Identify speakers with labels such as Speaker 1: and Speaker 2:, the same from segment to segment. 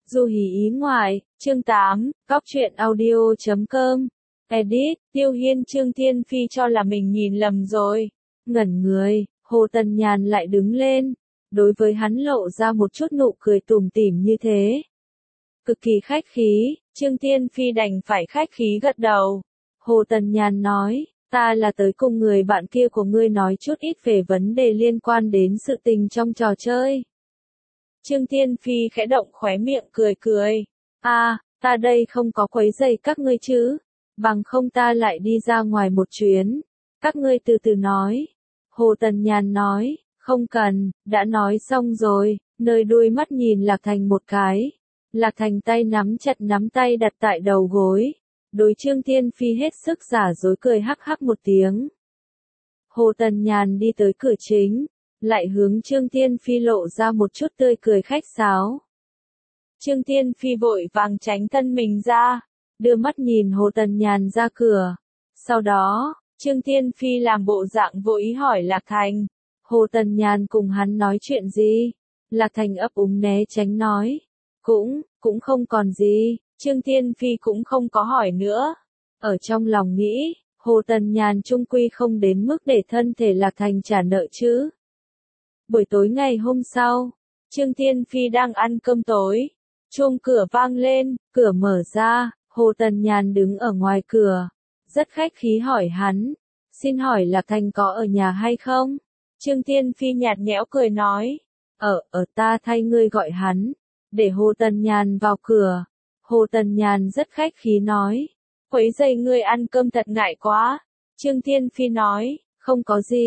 Speaker 1: Du hí ý ngoại, chương 8, góc truyện audio.com. Edit, Tiêu Hiên Trương Thiên Phi cho là mình nhìn lầm rồi. Ngẩn người, Hồ Tần Nhàn lại đứng lên. Đối với hắn lộ ra một chút nụ cười tủm tỉm như thế. Cực kỳ khách khí, Trương Thiên Phi đành phải khách khí gật đầu. Hồ Tần Nhàn nói, ta là tới cùng người bạn kia của ngươi nói chút ít về vấn đề liên quan đến sự tình trong trò chơi. Trương Thiên Phi khẽ động khóe miệng cười cười. Ta đây không có quấy rầy các ngươi chứ. Bằng không ta lại đi ra ngoài một chuyến. Các ngươi từ từ nói. Hồ Tần Nhàn nói, không cần, đã nói xong rồi, nơi đuôi mắt nhìn Lạc Thành một cái. Lạc Thành tay nắm chặt nắm tay đặt tại đầu gối. Đối Trương Thiên Phi hết sức giả dối cười hắc hắc một tiếng. Hồ Tần Nhàn đi tới cửa chính, lại hướng Trương Thiên Phi lộ ra một chút tươi cười khách sáo. Trương Thiên Phi vội vàng tránh thân mình ra, đưa mắt nhìn Hồ Tần Nhàn ra cửa. Sau đó, Trương Thiên Phi làm bộ dạng vô ý hỏi Lạc Thành, Hồ Tần Nhàn cùng hắn nói chuyện gì? Lạc Thành ấp úng né tránh nói, cũng không còn gì. Trương Thiên Phi cũng không có hỏi nữa. Ở trong lòng nghĩ, Hồ Tần Nhàn chung quy không đến mức để thân thể Lạc Thành trả nợ chứ. Buổi tối ngày hôm sau, Trương Thiên Phi đang ăn cơm tối. Chuông cửa vang lên, cửa mở ra, Hồ Tần Nhàn đứng ở ngoài cửa. Rất khách khí hỏi hắn, xin hỏi Lạc Thành có ở nhà hay không? Trương Thiên Phi nhạt nhẽo cười nói, ta thay ngươi gọi hắn, để Hồ Tần Nhàn vào cửa. Hồ Tần Nhàn rất khách khí nói, quấy rầy ngươi ăn cơm thật ngại quá. Trương Thiên Phi nói, không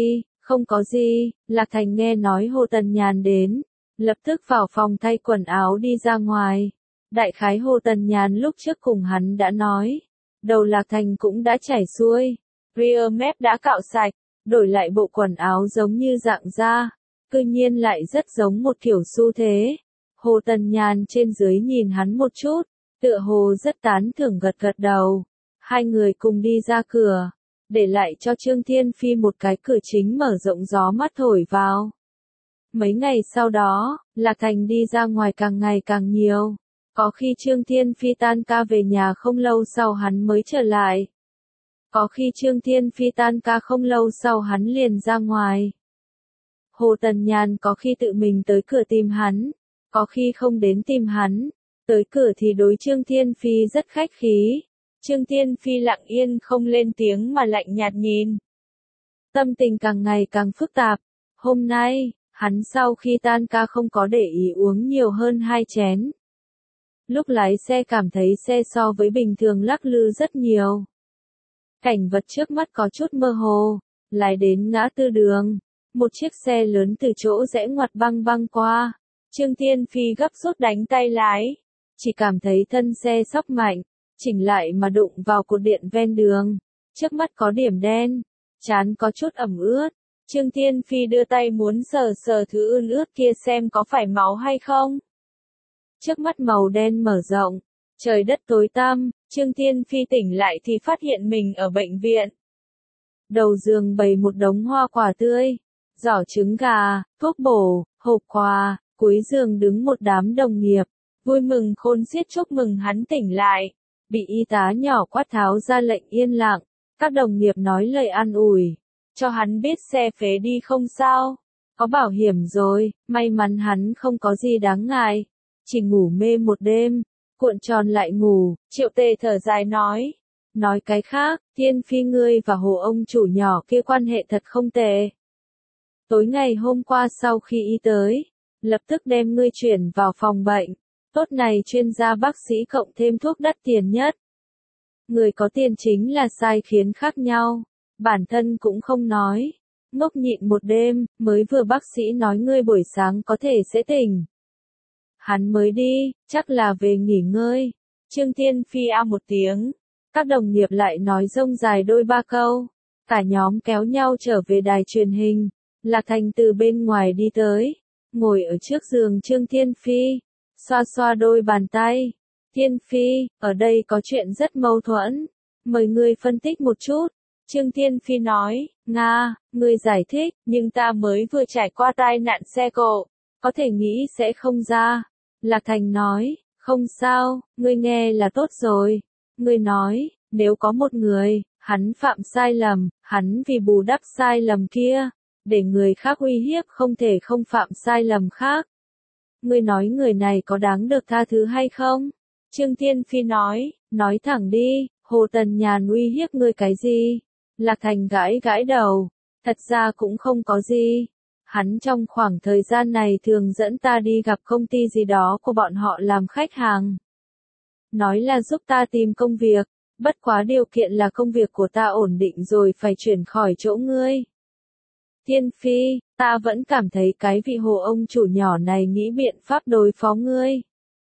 Speaker 1: có gì. Lạc Thành nghe nói Hồ Tần Nhàn đến, lập tức vào phòng thay quần áo đi ra ngoài. Đại khái Hồ Tần Nhàn lúc trước cùng hắn đã nói, đầu Lạc Thành cũng đã chảy xuôi, rear mép đã cạo sạch, đổi lại bộ quần áo giống như dạng da, cư nhiên lại rất giống một kiểu xu thế. Hồ Tần Nhàn trên dưới nhìn hắn một chút, tựa hồ rất tán thưởng gật gật đầu. Hai người cùng đi ra cửa, để lại cho Trương Thiên Phi một cái cửa chính mở rộng gió mát thổi vào. Mấy ngày sau đó, Lạc Thành đi ra ngoài càng ngày càng nhiều. Có khi Trương Thiên Phi tan ca về nhà không lâu sau hắn mới trở lại. Có khi Trương Thiên Phi tan ca không lâu sau hắn liền ra ngoài. Hồ Tần Nhàn có khi tự mình tới cửa tìm hắn, có khi không đến tìm hắn. Tới cửa thì đối Trương Thiên Phi rất khách khí. Trương Thiên Phi lặng yên không lên tiếng mà lạnh nhạt nhìn. Tâm tình càng ngày càng phức tạp. Hôm nay, hắn sau khi tan ca không có để ý uống nhiều hơn 2 chén. Lúc lái xe cảm thấy xe so với bình thường lắc lư rất nhiều. Cảnh vật trước mắt có chút mơ hồ, lái đến ngã tư đường. Một chiếc xe lớn từ chỗ rẽ ngoặt băng qua. Trương Thiên Phi gấp rút đánh tay lái. Chỉ cảm thấy thân xe sóc mạnh, chỉnh lại mà đụng vào cột điện ven đường. Trước mắt có điểm đen, trán có chút ẩm ướt. Trương Thiên Phi đưa tay muốn sờ thứ ươn ướt kia xem có phải máu hay không. Trước mắt màu đen mở rộng, trời đất tối tăm, Trương Thiên Phi tỉnh lại thì phát hiện mình ở bệnh viện. Đầu giường bày một đống hoa quả tươi, giỏ trứng gà, thuốc bổ, hộp quà, cuối giường đứng một đám đồng nghiệp, vui mừng khôn xiết chúc mừng hắn tỉnh lại. Bị y tá nhỏ quát tháo ra lệnh yên lặng, các đồng nghiệp nói lời an ủi, cho hắn biết xe phế đi không sao, có bảo hiểm rồi, may mắn hắn không có gì đáng ngại, chỉ ngủ mê một đêm, cuộn tròn lại ngủ. Triệu Tề thở dài nói cái khác, Thiên Phi ngươi và Hồ ông chủ nhỏ kia quan hệ thật không tệ. Tối ngày hôm qua sau khi y tới, lập tức đem ngươi chuyển vào phòng bệnh. Tốt này chuyên gia bác sĩ cộng thêm thuốc đắt tiền nhất. Người có tiền chính là sai khiến khác nhau. Bản thân cũng không nói. Ngốc nhịn một đêm, mới vừa bác sĩ nói ngươi buổi sáng có thể sẽ tỉnh. Hắn mới đi, chắc là về nghỉ ngơi. Trương Thiên Phi một tiếng. Các đồng nghiệp lại nói rông dài đôi ba câu. Cả nhóm kéo nhau trở về đài truyền hình. Lạc Thành từ bên ngoài đi tới. Ngồi ở trước giường Trương Thiên Phi. Xoa đôi bàn tay. Thiên Phi, ở đây có chuyện rất mâu thuẫn. Mời ngươi phân tích một chút. Trương Thiên Phi nói, ngươi giải thích, nhưng ta mới vừa trải qua tai nạn xe cộ. Có thể nghĩ sẽ không ra. Lạc Thành nói, Không sao, ngươi nghe là tốt rồi. Ngươi nói, nếu có một người, hắn phạm sai lầm, hắn vì bù đắp sai lầm kia, để người khác uy hiếp không thể không phạm sai lầm khác. Ngươi nói người này có đáng được tha thứ hay không? Trương Thiên Phi nói thẳng đi, Hồ Tần Nhàn uy hiếp ngươi cái gì? Lạc Thành gãi gãi đầu, thật ra cũng không có gì. Hắn trong khoảng thời gian này thường dẫn ta đi gặp công ty gì đó của bọn họ làm khách hàng. Nói là giúp ta tìm công việc, bất quá điều kiện là công việc của ta ổn định rồi phải chuyển khỏi chỗ ngươi. Thiên Phi, ta vẫn cảm thấy cái vị Hồ ông chủ nhỏ này nghĩ biện pháp đối phó ngươi.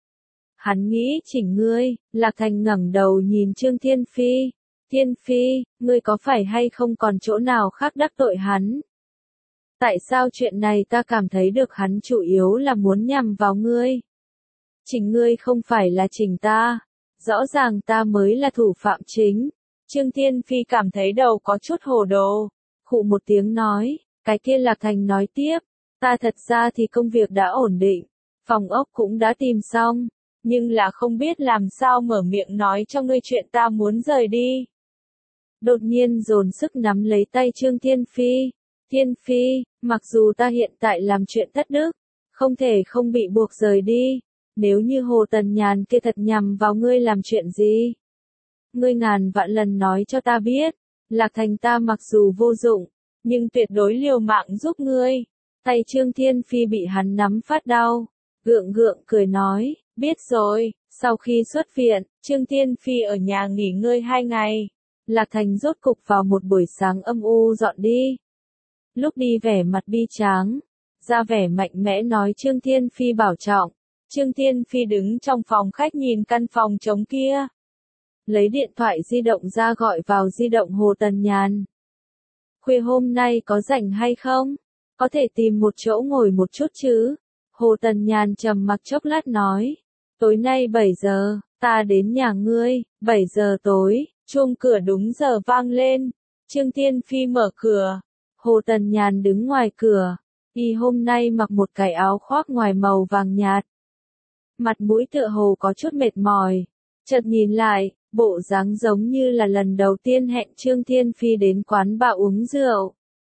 Speaker 1: Hắn nghĩ chỉnh ngươi. Lạc Thành ngẩng đầu nhìn Trương Thiên Phi. Thiên Phi, ngươi có phải hay không còn chỗ nào khác đắc tội hắn? Tại sao chuyện này ta cảm thấy được hắn chủ yếu là muốn nhằm vào ngươi? Chỉnh ngươi không phải là chỉnh ta. Rõ ràng ta mới là thủ phạm chính. Trương Thiên Phi cảm thấy đầu có chút hồ đồ. Khụ một tiếng nói, cái kia Lạc Thành nói tiếp. Ta thật ra thì công việc đã ổn định. Phòng ốc cũng đã tìm xong. Nhưng là không biết làm sao mở miệng nói cho ngươi chuyện ta muốn rời đi. Đột nhiên dồn sức nắm lấy tay Trương Thiên Phi. Thiên Phi, mặc dù ta hiện tại làm chuyện thất đức, không thể không bị buộc rời đi. Nếu như Hồ Tần Nhàn kia thật nhằm vào ngươi làm chuyện gì? Ngươi ngàn vạn lần nói cho ta biết. Lạc Thành ta mặc dù vô dụng, nhưng tuyệt đối liều mạng giúp ngươi. Tay Trương Thiên Phi bị hắn nắm phát đau. Gượng gượng cười nói, biết rồi. Sau khi xuất viện, Trương Thiên Phi ở nhà nghỉ ngơi 2 ngày. Lạc Thành rốt cục vào một buổi sáng âm u dọn đi. Lúc đi vẻ mặt bi tráng, ra vẻ mạnh mẽ nói Trương Thiên Phi bảo trọng. Trương Thiên Phi đứng trong phòng khách nhìn căn phòng trống kia. Lấy điện thoại di động ra gọi vào di động Hồ Tần Nhàn. Khuya hôm nay có rảnh hay không? Có thể tìm một chỗ ngồi một chút chứ? Hồ Tần Nhàn trầm mặc chốc lát nói. Tối nay 7 giờ, ta đến nhà ngươi. 7 giờ tối, chuông cửa đúng giờ vang lên. Trương Thiên Phi mở cửa. Hồ Tần Nhàn đứng ngoài cửa. Y hôm nay mặc một cái áo khoác ngoài màu vàng nhạt. Mặt mũi tựa hồ có chút mệt mỏi. Chợt nhìn lại, bộ dáng giống như là lần đầu tiên hẹn Trương Thiên Phi đến quán bar uống rượu.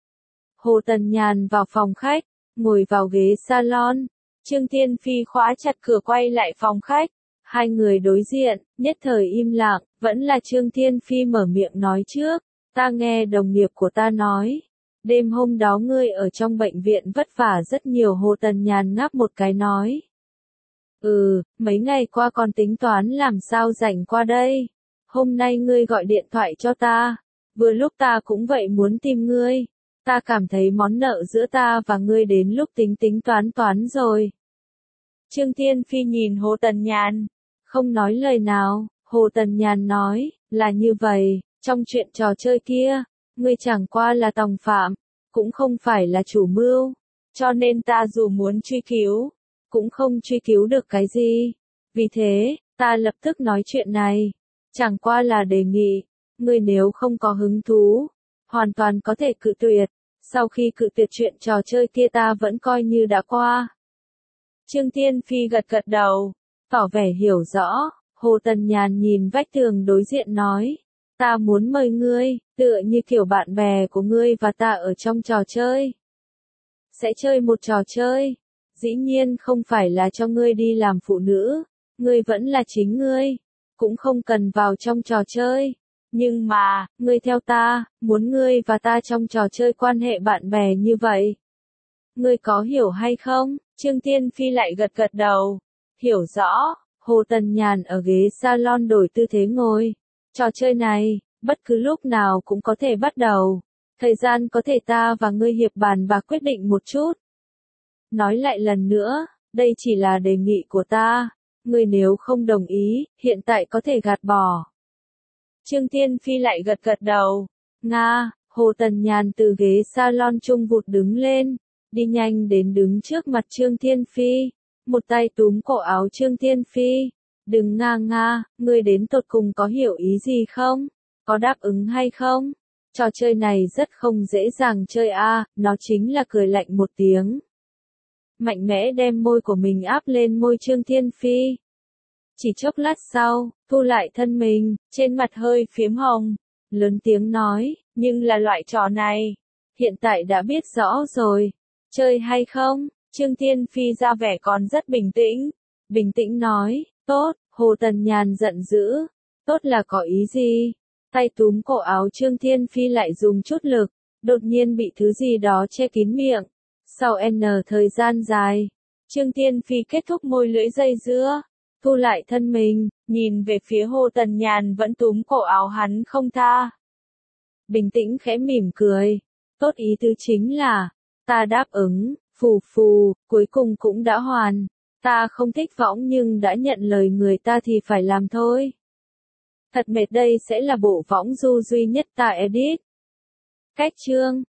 Speaker 1: Hồ Tần Nhàn vào phòng khách, ngồi vào ghế salon. Trương Thiên Phi khóa chặt cửa quay lại phòng khách. Hai người đối diện, nhất thời im lặng, vẫn là Trương Thiên Phi mở miệng nói trước. Ta nghe đồng nghiệp của ta nói. Đêm hôm đó ngươi ở trong bệnh viện vất vả rất nhiều. Hồ Tần Nhàn ngáp một cái nói. Mấy ngày qua còn tính toán làm sao rảnh qua đây. Hôm nay ngươi gọi điện thoại cho ta. Vừa lúc ta cũng vậy muốn tìm ngươi. Ta cảm thấy món nợ giữa ta và ngươi đến lúc tính toán rồi. Trương Thiên Phi nhìn Hồ Tần Nhàn. Không nói lời nào, Hồ Tần Nhàn nói, là như vậy, trong chuyện trò chơi kia, ngươi chẳng qua là tòng phạm, cũng không phải là chủ mưu. Cho nên ta dù muốn truy cứu, cũng không truy cứu được cái gì. Vì thế, ta lập tức nói chuyện này. Chẳng qua là đề nghị, ngươi nếu không có hứng thú, hoàn toàn có thể cự tuyệt. Sau khi cự tuyệt chuyện trò chơi kia ta vẫn coi như đã qua. Trương Thiên Phi gật gật đầu, tỏ vẻ hiểu rõ. Hồ Tần Nhàn nhìn vách tường đối diện nói. Ta muốn mời ngươi, tựa như kiểu bạn bè của ngươi và ta ở trong trò chơi. Sẽ chơi một trò chơi. Dĩ nhiên không phải là cho ngươi đi làm phụ nữ. Ngươi vẫn là chính ngươi. Cũng không cần vào trong trò chơi. Nhưng mà, ngươi theo ta, muốn ngươi và ta trong trò chơi quan hệ bạn bè như vậy. Ngươi có hiểu hay không? Trương Thiên Phi lại gật gật đầu. Hiểu rõ. Hồ Tần Nhàn ở ghế salon đổi tư thế ngồi. Trò chơi này, bất cứ lúc nào cũng có thể bắt đầu. Thời gian có thể ta và ngươi hiệp bàn và quyết định một chút. Nói lại lần nữa, đây chỉ là đề nghị của ta. Ngươi nếu không đồng ý, hiện tại có thể gạt bỏ. Trương Thiên Phi lại gật gật đầu. Nga, Hồ Tần Nhàn từ ghế salon chung vụt đứng lên. Đi nhanh đến đứng trước mặt Trương Thiên Phi. Một tay túm cổ áo Trương Thiên Phi. Đừng nga, ngươi đến tột cùng có hiểu ý gì không? Có đáp ứng hay không? Trò chơi này rất không dễ dàng chơi nó chính là cười lạnh một tiếng. Mạnh mẽ đem môi của mình áp lên môi Trương Thiên Phi. Chỉ chốc lát sau, thu lại thân mình, trên mặt hơi phiếm hồng, lớn tiếng nói, nhưng là loại trò này, hiện tại đã biết rõ rồi, chơi hay không? Trương Thiên Phi ra vẻ còn rất bình tĩnh nói, tốt. Hồ Tần Nhàn giận dữ, tốt là có ý gì? Tay túm cổ áo Trương Thiên Phi lại dùng chút lực, đột nhiên bị thứ gì đó che kín miệng. Sau N thời gian dài, Trương Thiên Phi kết thúc môi lưỡi dây dưa, thu lại thân mình, nhìn về phía Hồ Tần Nhàn vẫn túm cổ áo hắn không tha. Bình tĩnh khẽ mỉm cười, tốt ý tứ chính là, ta đáp ứng, phù phù, cuối cùng cũng đã hoàn. Ta không thích võng nhưng đã nhận lời người ta thì phải làm thôi. Thật mệt, đây sẽ là bộ võng du duy nhất ta edit. Cách chương